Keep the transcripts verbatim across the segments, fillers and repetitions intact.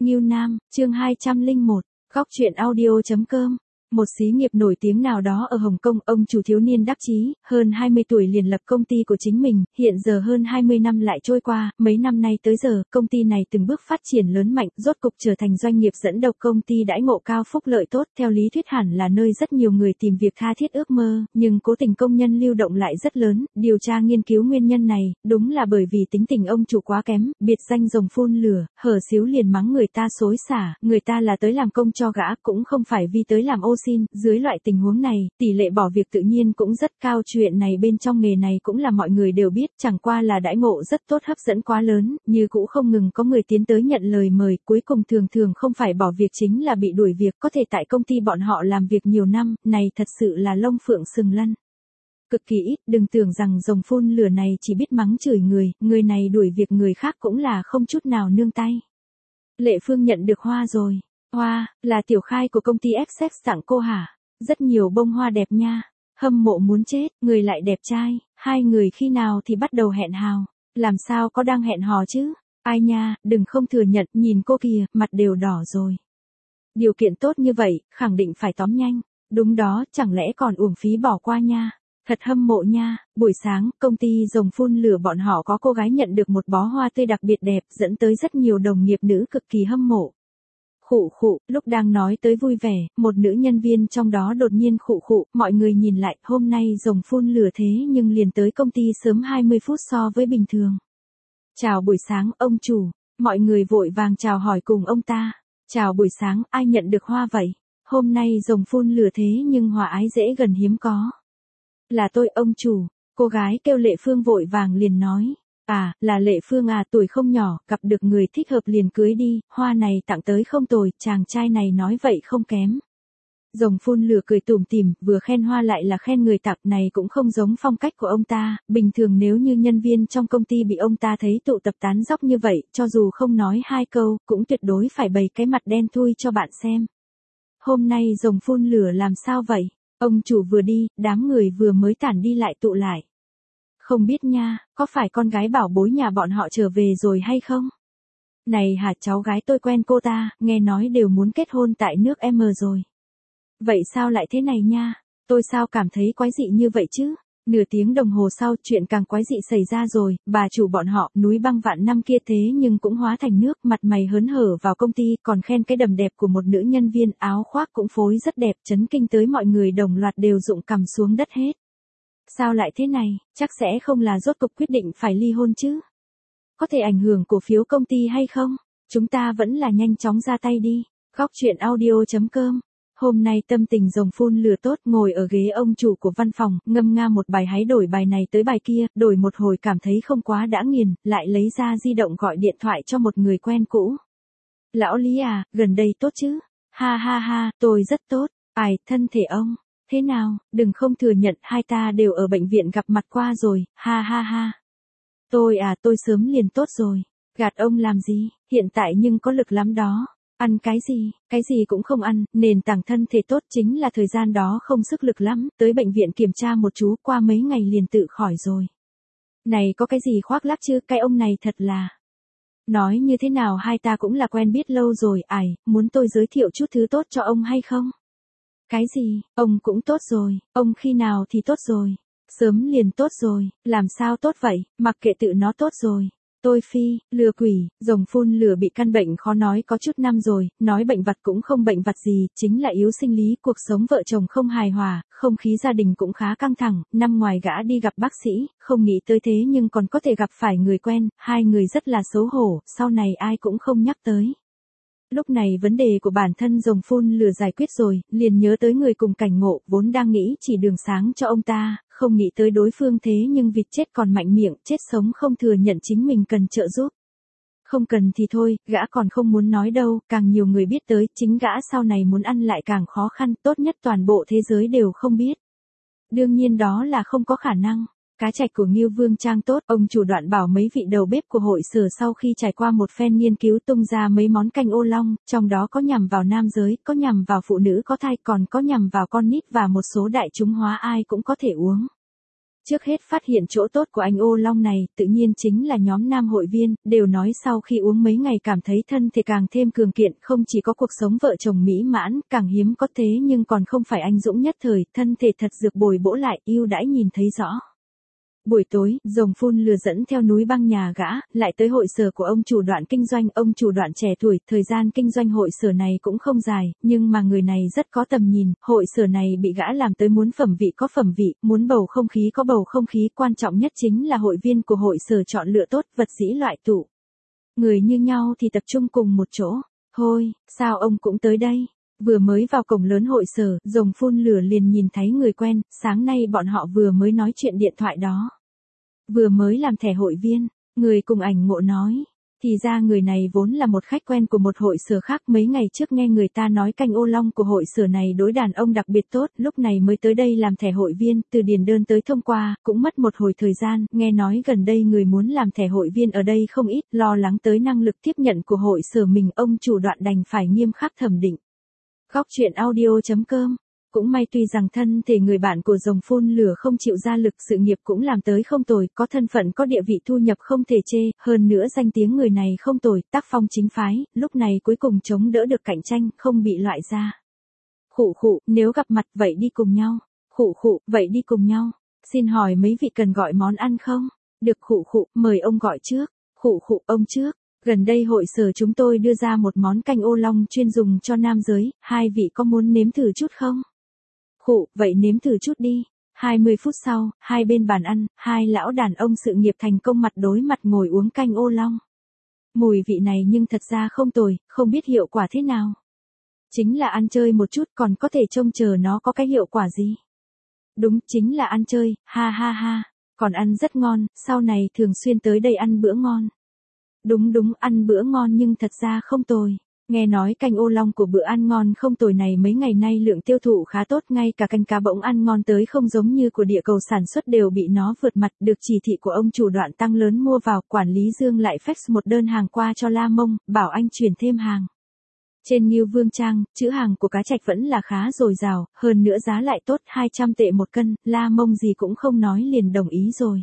Ngưu Nam, chương hai trăm lẻ một, góc truyện audio.com. Một xí nghiệp nổi tiếng nào đó ở Hồng Kông, ông chủ thiếu niên đắc chí, hơn hai mươi tuổi liền lập công ty của chính mình, hiện giờ hơn hai mươi năm lại trôi qua, mấy năm nay tới giờ, công ty này từng bước phát triển lớn mạnh, rốt cục trở thành doanh nghiệp dẫn đầu, công ty đãi ngộ cao, phúc lợi tốt, theo lý thuyết hẳn là nơi rất nhiều người tìm việc tha thiết ước mơ, nhưng cố tình công nhân lưu động lại rất lớn, điều tra nghiên cứu nguyên nhân này, đúng là bởi vì tính tình ông chủ quá kém, biệt danh rồng phun lửa, hở xíu liền mắng người ta xối xả, người ta là tới làm công cho gã, cũng không phải vì tới làm ô xin, dưới loại tình huống này, tỷ lệ bỏ việc tự nhiên cũng rất cao, chuyện này bên trong nghề này cũng là mọi người đều biết, chẳng qua là đãi ngộ rất tốt, hấp dẫn quá lớn, như cũ không ngừng có người tiến tới nhận lời mời, cuối cùng thường thường không phải bỏ việc chính là bị đuổi việc, có thể tại công ty bọn họ làm việc nhiều năm, này thật sự là lông phượng sừng lân. Cực kỳ ít, đừng tưởng rằng rồng phun lửa này chỉ biết mắng chửi người, người này đuổi việc người khác cũng là không chút nào nương tay. Lệ Phương nhận được hoa rồi. Hoa, là tiểu khai của công ty ép ét tặng cô hả? Rất nhiều bông hoa đẹp nha. Hâm mộ muốn chết, người lại đẹp trai, hai người khi nào thì bắt đầu hẹn hò? Làm sao có đang hẹn hò chứ? Ai nha, đừng không thừa nhận, nhìn cô kìa, mặt đều đỏ rồi. Điều kiện tốt như vậy, khẳng định phải tóm nhanh. Đúng đó, chẳng lẽ còn uổng phí bỏ qua nha. Thật hâm mộ nha, buổi sáng, công ty rồng phun lửa bọn họ có cô gái nhận được một bó hoa tươi đặc biệt đẹp, dẫn tới rất nhiều đồng nghiệp nữ cực kỳ hâm mộ. Khụ khụ, lúc đang nói tới vui vẻ, một nữ nhân viên trong đó đột nhiên khụ khụ, mọi người nhìn lại, hôm nay rồng phun lửa thế nhưng liền tới công ty sớm hai mươi phút so với bình thường. Chào buổi sáng, ông chủ, mọi người vội vàng chào hỏi cùng ông ta. Chào buổi sáng, ai nhận được hoa vậy? Hôm nay rồng phun lửa thế nhưng hòa ái dễ gần hiếm có. Là tôi, ông chủ, cô gái kêu Lệ Phương vội vàng liền nói. À, là Lệ Phương à, tuổi không nhỏ, gặp được người thích hợp liền cưới đi, hoa này tặng tới không tồi, chàng trai này nói vậy không kém. Rồng phun lửa cười tủm tỉm, vừa khen hoa lại là khen người tặng, này cũng không giống phong cách của ông ta, bình thường nếu như nhân viên trong công ty bị ông ta thấy tụ tập tán dóc như vậy, cho dù không nói hai câu, cũng tuyệt đối phải bày cái mặt đen thui cho bạn xem. Hôm nay rồng phun lửa làm sao vậy? Ông chủ vừa đi, đám người vừa mới tản đi lại tụ lại. Không biết nha, có phải con gái bảo bối nhà bọn họ trở về rồi hay không? Này hả, cháu gái tôi quen cô ta, nghe nói đều muốn kết hôn tại nước M rồi. Vậy sao lại thế này nha? Tôi sao cảm thấy quái dị như vậy chứ? Nửa tiếng đồng hồ sau, chuyện càng quái dị xảy ra rồi, bà chủ bọn họ, núi băng vạn năm kia thế nhưng cũng hóa thành nước, mặt mày hớn hở vào công ty, còn khen cái đầm đẹp của một nữ nhân viên, áo khoác cũng phối rất đẹp, chấn kinh tới mọi người đồng loạt đều rụng cằm xuống đất hết. Sao lại thế này, chắc sẽ không là rốt cục quyết định phải ly hôn chứ? Có thể ảnh hưởng cổ phiếu công ty hay không? Chúng ta vẫn là nhanh chóng ra tay đi. Góc truyện audio.com. Hôm nay tâm tình rồng phun lửa tốt, ngồi ở ghế ông chủ của văn phòng, ngâm nga một bài hái đổi bài này tới bài kia, đổi một hồi cảm thấy không quá đã nghiền, lại lấy ra di động gọi điện thoại cho một người quen cũ. Lão Lý à, gần đây tốt chứ? Ha ha ha, tôi rất tốt. Ai, thân thể ông? Thế nào, đừng không thừa nhận, hai ta đều ở bệnh viện gặp mặt qua rồi, ha ha ha. Tôi à, tôi sớm liền tốt rồi. Gạt ông làm gì, hiện tại nhưng có lực lắm đó. Ăn cái gì, cái gì cũng không ăn, nền tảng thân thể tốt chính là thời gian đó không sức lực lắm, tới bệnh viện kiểm tra một chú, qua mấy ngày liền tự khỏi rồi. Này có cái gì khoác lác chứ, cái ông này thật là... Nói như thế nào hai ta cũng là quen biết lâu rồi, ải, muốn tôi giới thiệu chút thứ tốt cho ông hay không? Cái gì, ông cũng tốt rồi, ông khi nào thì tốt rồi? Sớm liền tốt rồi, làm sao tốt vậy, mặc kệ tự nó tốt rồi. Tôi phi, lừa quỷ, rồng phun lửa bị căn bệnh khó nói có chút năm rồi, nói bệnh vặt cũng không bệnh vặt gì, chính là yếu sinh lý, cuộc sống vợ chồng không hài hòa, không khí gia đình cũng khá căng thẳng, năm ngoài gã đi gặp bác sĩ, không nghĩ tới thế nhưng còn có thể gặp phải người quen, hai người rất là xấu hổ, sau này ai cũng không nhắc tới. Lúc này vấn đề của bản thân rồng phun lửa giải quyết rồi, liền nhớ tới người cùng cảnh ngộ, vốn đang nghĩ chỉ đường sáng cho ông ta, không nghĩ tới đối phương thế nhưng vịt chết còn mạnh miệng, chết sống không thừa nhận chính mình cần trợ giúp. Không cần thì thôi, gã còn không muốn nói đâu, càng nhiều người biết tới, chính gã sau này muốn ăn lại càng khó khăn, tốt nhất toàn bộ thế giới đều không biết. Đương nhiên đó là không có khả năng. Cá trạch của Ngưu Vương Trang tốt, ông chủ Đoạn bảo mấy vị đầu bếp của hội sở sau khi trải qua một phen nghiên cứu tung ra mấy món canh ô long, trong đó có nhằm vào nam giới, có nhằm vào phụ nữ có thai, còn có nhằm vào con nít và một số đại chúng hóa ai cũng có thể uống. Trước hết phát hiện chỗ tốt của anh ô long này, tự nhiên chính là nhóm nam hội viên, đều nói sau khi uống mấy ngày cảm thấy thân thể càng thêm cường kiện, không chỉ có cuộc sống vợ chồng mỹ mãn, càng hiếm có thế nhưng còn không phải anh dũng nhất thời, thân thể thật dược bồi bổ lại, ưu đãi nhìn thấy rõ. Buổi tối, rồng phun lừa dẫn theo núi băng nhà gã, lại tới hội sở của ông chủ Đoạn kinh doanh, ông chủ Đoạn trẻ tuổi, thời gian kinh doanh hội sở này cũng không dài, nhưng mà người này rất có tầm nhìn, hội sở này bị gã làm tới muốn phẩm vị có phẩm vị, muốn bầu không khí có bầu không khí, quan trọng nhất chính là hội viên của hội sở chọn lựa tốt, vật dĩ loại tụ. Người như nhau thì tập trung cùng một chỗ. Thôi, sao ông cũng tới đây? Vừa mới vào cổng lớn hội sở, rồng phun lửa liền nhìn thấy người quen, sáng nay bọn họ vừa mới nói chuyện điện thoại đó. Vừa mới làm thẻ hội viên, người cùng ảnh ngộ nói. Thì ra người này vốn là một khách quen của một hội sở khác, mấy ngày trước nghe người ta nói canh ô long của hội sở này đối đàn ông đặc biệt tốt, lúc này mới tới đây làm thẻ hội viên, từ điền đơn tới thông qua, cũng mất một hồi thời gian, nghe nói gần đây người muốn làm thẻ hội viên ở đây không ít, lo lắng tới năng lực tiếp nhận của hội sở mình, ông chủ Đoạn đành phải nghiêm khắc thẩm định. Góc truyện audio chấm com. Cũng may tuy rằng thân thể người bạn của rồng phun lửa không chịu ra lực, sự nghiệp cũng làm tới không tồi, có thân phận có địa vị thu nhập không thể chê, hơn nữa danh tiếng người này không tồi, tác phong chính phái, lúc này cuối cùng chống đỡ được cạnh tranh, không bị loại ra. Khụ khụ, nếu gặp mặt vậy đi cùng nhau. Khụ khụ, vậy đi cùng nhau. Xin hỏi mấy vị cần gọi món ăn không? Được. Khụ khụ, mời ông gọi trước. Khụ khụ, ông trước. Gần đây hội sở chúng tôi đưa ra một món canh ô long chuyên dùng cho nam giới, hai vị có muốn nếm thử chút không? Khụ, vậy nếm thử chút đi. hai mươi phút sau, hai bên bàn ăn, hai lão đàn ông sự nghiệp thành công mặt đối mặt ngồi uống canh ô long. Mùi vị này nhưng thật ra không tồi, không biết hiệu quả thế nào. Chính là ăn chơi một chút, còn có thể trông chờ nó có cái hiệu quả gì. Đúng, chính là ăn chơi, ha ha ha. Còn ăn rất ngon, sau này thường xuyên tới đây ăn bữa ngon. Đúng đúng, ăn bữa ngon nhưng thật ra không tồi. Nghe nói canh ô long của bữa ăn ngon không tồi này mấy ngày nay lượng tiêu thụ khá tốt, ngay cả canh cá bỗng ăn ngon tới không giống như của địa cầu sản xuất đều bị nó vượt mặt, được chỉ thị của ông chủ Đoạn tăng lớn mua vào, quản lý Dương lại fax một đơn hàng qua cho La Mông, bảo anh chuyển thêm hàng. Trên Ngưu Vương Trang, chữ hàng của cá trạch vẫn là khá dồi dào, hơn nữa giá lại tốt, hai trăm tệ một cân, La Mông gì cũng không nói liền đồng ý rồi.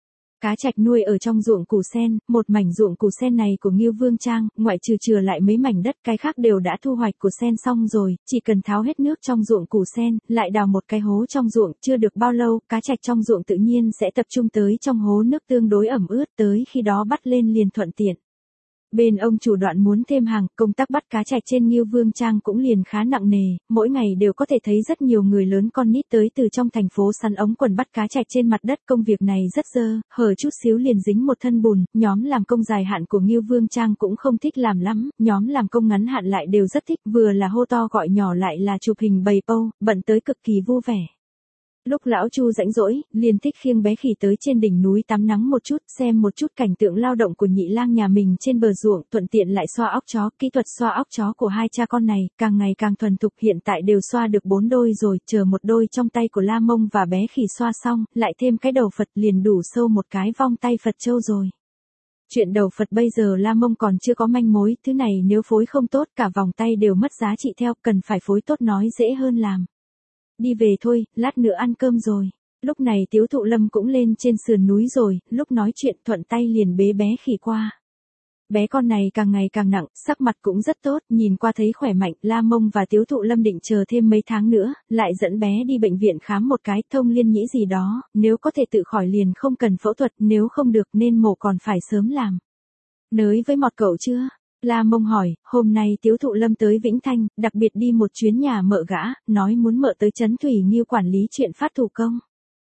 Cá trạch nuôi ở trong ruộng củ sen, một mảnh ruộng củ sen này của Ngưu Vương Trang, ngoại trừ chừa lại mấy mảnh đất, cái khác đều đã thu hoạch củ sen xong rồi, chỉ cần tháo hết nước trong ruộng củ sen, lại đào một cái hố trong ruộng, chưa được bao lâu, cá trạch trong ruộng tự nhiên sẽ tập trung tới trong hố nước tương đối ẩm ướt, tới khi đó bắt lên liền thuận tiện. Bên ông chủ Đoạn muốn thêm hàng, công tác bắt cá trạch trên Ngưu Vương Trang cũng liền khá nặng nề, mỗi ngày đều có thể thấy rất nhiều người lớn con nít tới từ trong thành phố sắn ống quần bắt cá trạch trên mặt đất, công việc này rất dơ, hở chút xíu liền dính một thân bùn, nhóm làm công dài hạn của Ngưu Vương Trang cũng không thích làm lắm, nhóm làm công ngắn hạn lại đều rất thích, vừa là hô to gọi nhỏ lại là chụp hình bày pâu, bận tới cực kỳ vui vẻ. Lúc lão Chu rảnh rỗi, liền thích khiêng bé khỉ tới trên đỉnh núi tắm nắng một chút, xem một chút cảnh tượng lao động của nhị lang nhà mình trên bờ ruộng, thuận tiện lại xoa óc chó. Kỹ thuật xoa óc chó của hai cha con này, càng ngày càng thuần thục, hiện tại đều xoa được bốn đôi rồi, chờ một đôi trong tay của La Mông và bé khỉ xoa xong, lại thêm cái đầu Phật liền đủ sâu một cái vong tay Phật châu rồi. Chuyện đầu Phật bây giờ La Mông còn chưa có manh mối, thứ này nếu phối không tốt cả vòng tay đều mất giá trị theo, cần phải phối tốt nói dễ hơn làm. Đi về thôi, lát nữa ăn cơm rồi. Lúc này Tiếu Thụ Lâm cũng lên trên sườn núi rồi, lúc nói chuyện thuận tay liền bế bé khỉ qua. Bé con này càng ngày càng nặng, sắc mặt cũng rất tốt, nhìn qua thấy khỏe mạnh, La Mông và Tiếu Thụ Lâm định chờ thêm mấy tháng nữa, lại dẫn bé đi bệnh viện khám một cái, thông liên nhĩ gì đó, nếu có thể tự khỏi liền không cần phẫu thuật, nếu không được nên mổ còn phải sớm làm. Nới với mọt cậu chưa? La Mông hỏi, hôm nay Tiếu Thụ Lâm tới Vĩnh Thanh, đặc biệt đi một chuyến nhà mợ gã, nói muốn mợ tới trấn Thủy Nghiêu quản lý chuyện phát thủ công.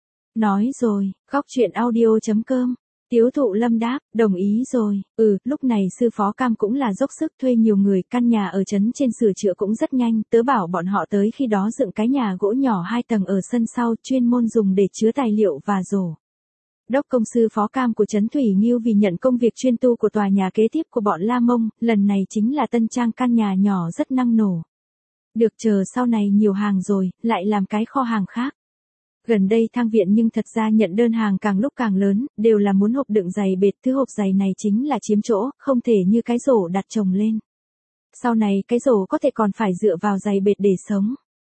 Nói rồi, góc truyện audio chấm com. Tiếu Thụ Lâm đáp, đồng ý rồi. Ừ, lúc này sư phó Cam cũng là dốc sức thuê nhiều người, căn nhà ở trấn trên sửa chữa cũng rất nhanh, tớ bảo bọn họ tới khi đó dựng cái nhà gỗ nhỏ hai tầng ở sân sau, chuyên môn dùng để chứa tài liệu và rổ. Đốc công sư phó Cam của trấn Thủy Nghiêu vì nhận công việc chuyên tu của tòa nhà kế tiếp của bọn La Mông, lần này chính là tân trang căn nhà nhỏ rất năng nổ. Được, chờ sau này nhiều hàng rồi, lại làm cái kho hàng khác. Gần đây thang viện nhưng thật ra nhận đơn hàng càng lúc càng lớn, đều là muốn hộp đựng giày bệt, thứ hộp giày này chính là chiếm chỗ, không thể như cái rổ đặt chồng lên. Sau này cái rổ có thể còn phải dựa vào giày bệt để sống.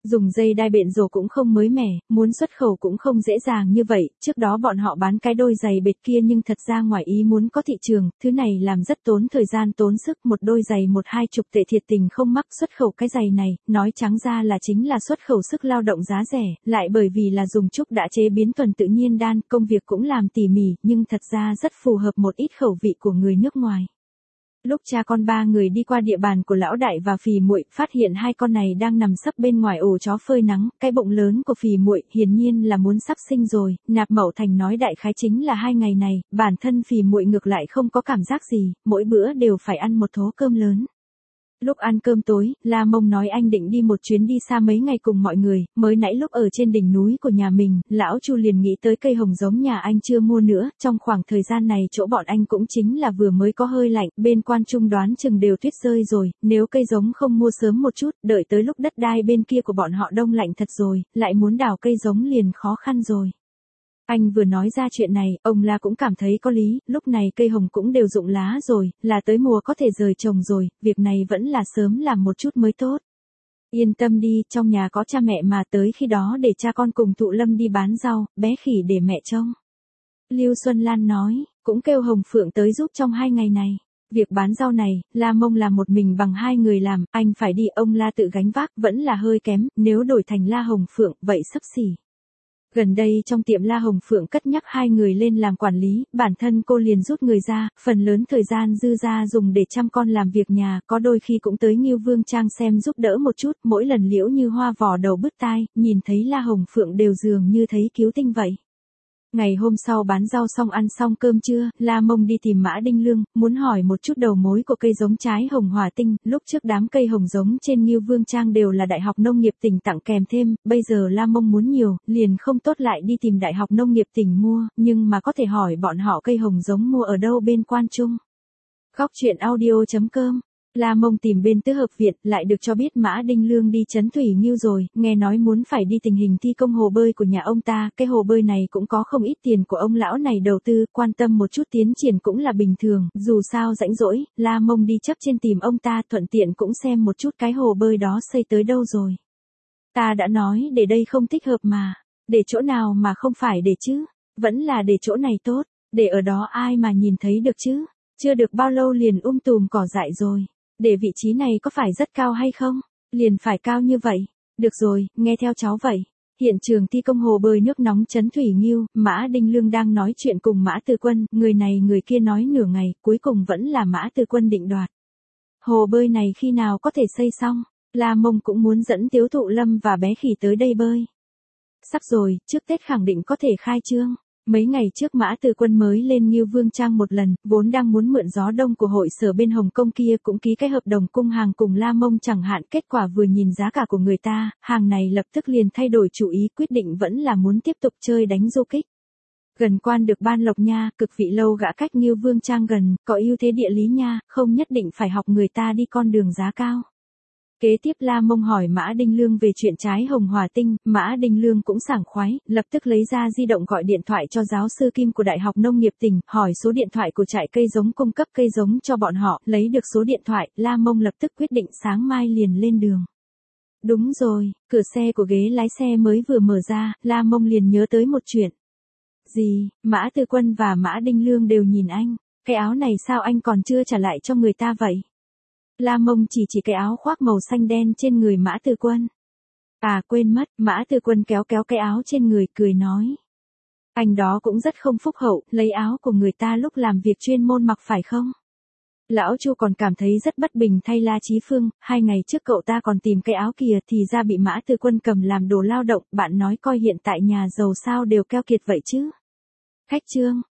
Dùng dây đai bện rổ cũng không mới mẻ, muốn xuất khẩu cũng không dễ dàng như vậy, trước đó bọn họ bán cái đôi giày bệt kia nhưng thật ra ngoài ý muốn có thị trường, thứ này làm rất tốn thời gian tốn sức, một đôi giày một hai chục tệ thiệt tình không mắc xuất khẩu cái giày này, nói trắng ra là chính là xuất khẩu sức lao động giá rẻ, lại bởi vì là dùng trúc đã chế biến thuần tự nhiên đan, công việc cũng làm tỉ mỉ, nhưng thật ra rất phù hợp một ít khẩu vị của người nước ngoài. Lúc cha con ba người đi qua địa bàn của lão đại và phì muội, phát hiện hai con này đang nằm sấp bên ngoài ổ chó phơi nắng, cái bụng lớn của phì muội hiển nhiên là muốn sắp sinh rồi, Nạp Mậu Thành nói đại khái chính là hai ngày này, bản thân phì muội ngược lại không có cảm giác gì, mỗi bữa đều phải ăn một thố cơm lớn. Lúc ăn cơm tối, La Mông nói anh định đi một chuyến đi xa mấy ngày cùng mọi người, mới nãy lúc ở trên đỉnh núi của nhà mình, lão Chu liền nghĩ tới cây hồng giống nhà anh chưa mua nữa, trong khoảng thời gian này chỗ bọn anh cũng chính là vừa mới có hơi lạnh, bên Quan Trung đoán chừng đều tuyết rơi rồi, nếu cây giống không mua sớm một chút, đợi tới lúc đất đai bên kia của bọn họ đông lạnh thật rồi, lại muốn đào cây giống liền khó khăn rồi. Anh vừa nói ra chuyện này, ông La cũng cảm thấy có lý, lúc này cây hồng cũng đều rụng lá rồi, là tới mùa có thể rời trồng rồi, việc này vẫn là sớm làm một chút mới tốt. Yên tâm đi, trong nhà có cha mẹ mà, tới khi đó để cha con cùng Thụ Lâm đi bán rau, bé Khỉ để mẹ trông. Lưu Xuân Lan nói, cũng kêu Hồng Phượng tới giúp trong hai ngày này. Việc bán rau này, La Mông làm một mình bằng hai người làm, anh phải đi, ông La tự gánh vác, vẫn là hơi kém, nếu đổi thành La Hồng Phượng, vậy xấp xỉ. Gần đây trong tiệm La Hồng Phượng cất nhắc hai người lên làm quản lý, bản thân cô liền rút người ra, phần lớn thời gian dư ra dùng để chăm con làm việc nhà, có đôi khi cũng tới Ngưu Vương Trang xem giúp đỡ một chút, mỗi lần Liễu Như Hoa vò đầu bứt tai, nhìn thấy La Hồng Phượng đều dường như thấy cứu tinh vậy. Ngày hôm sau bán rau xong ăn xong cơm trưa, La Mông đi tìm Mã Đinh Lương, muốn hỏi một chút đầu mối của cây giống trái hồng hỏa tinh, lúc trước đám cây hồng giống trên Ngưu Vương Trang đều là Đại học Nông nghiệp tỉnh tặng kèm thêm, bây giờ La Mông muốn nhiều, liền không tốt lại đi tìm Đại học Nông nghiệp tỉnh mua, nhưng mà có thể hỏi bọn họ cây hồng giống mua ở đâu bên Quan Trung. Góc truyện audio chấm com La Mông tìm bên Tứ Hợp Viện, lại được cho biết Mã Đinh Lương đi Trấn Thủy Nghiêu rồi, nghe nói muốn phải đi tình hình thi công hồ bơi của nhà ông ta, cái hồ bơi này cũng có không ít tiền của ông lão này đầu tư, quan tâm một chút tiến triển cũng là bình thường, dù sao rãnh rỗi, La Mông đi chấp trên tìm ông ta, thuận tiện cũng xem một chút cái hồ bơi đó xây tới đâu rồi. Ta đã nói để đây không thích hợp mà, để chỗ nào mà không phải để chứ, vẫn là để chỗ này tốt, để ở đó ai mà nhìn thấy được chứ, chưa được bao lâu liền um tùm cỏ dại rồi. Để vị trí này có phải rất cao hay không? Liền phải cao như vậy. Được rồi, nghe theo cháu vậy. Hiện trường thi công hồ bơi nước nóng Trấn Thủy Nghiêu, Mã Đinh Lương đang nói chuyện cùng Mã Tư Quân, người này người kia nói nửa ngày, cuối cùng vẫn là Mã Tư Quân định đoạt. Hồ bơi này khi nào có thể xây xong? La Mông cũng muốn dẫn Tiếu Thụ Lâm và bé Khỉ tới đây bơi. Sắp rồi, trước Tết khẳng định có thể khai trương. Mấy ngày trước Mã Tư Quân mới lên Ngưu Vương Trang một lần, vốn đang muốn mượn gió đông của hội sở bên Hồng Kông kia cũng ký cái hợp đồng cung hàng cùng La Mông chẳng hạn, kết quả vừa nhìn giá cả của người ta, hàng này lập tức liền thay đổi chủ ý, quyết định vẫn là muốn tiếp tục chơi đánh du kích. Gần quan được Ban Lộc nha, cực vị lâu gã cách Ngưu Vương Trang gần, có ưu thế địa lý nha, không nhất định phải học người ta đi con đường giá cao. Kế tiếp La Mông hỏi Mã Đinh Lương về chuyện trái hồng hỏa tinh, Mã Đinh Lương cũng sảng khoái, lập tức lấy ra di động gọi điện thoại cho giáo sư Kim của Đại học Nông nghiệp tỉnh, hỏi số điện thoại của trại cây giống cung cấp cây giống cho bọn họ, lấy được số điện thoại, La Mông lập tức quyết định sáng mai liền lên đường. Đúng rồi, cửa xe của ghế lái xe mới vừa mở ra, La Mông liền nhớ tới một chuyện. Gì, Mã Tư Quân và Mã Đinh Lương đều nhìn anh, cái áo này sao anh còn chưa trả lại cho người ta vậy? La Mông chỉ chỉ cái áo khoác màu xanh đen trên người Mã Tư Quân. À quên mất, Mã Tư Quân kéo kéo cái áo trên người cười nói. Anh đó cũng rất không phúc hậu, lấy áo của người ta lúc làm việc chuyên môn mặc phải không? Lão Chu còn cảm thấy rất bất bình thay La Chí Phương, hai ngày trước cậu ta còn tìm cái áo kìa thì ra bị Mã Tư Quân cầm làm đồ lao động, bạn nói coi hiện tại nhà giàu sao đều keo kiệt vậy chứ. Khách trương,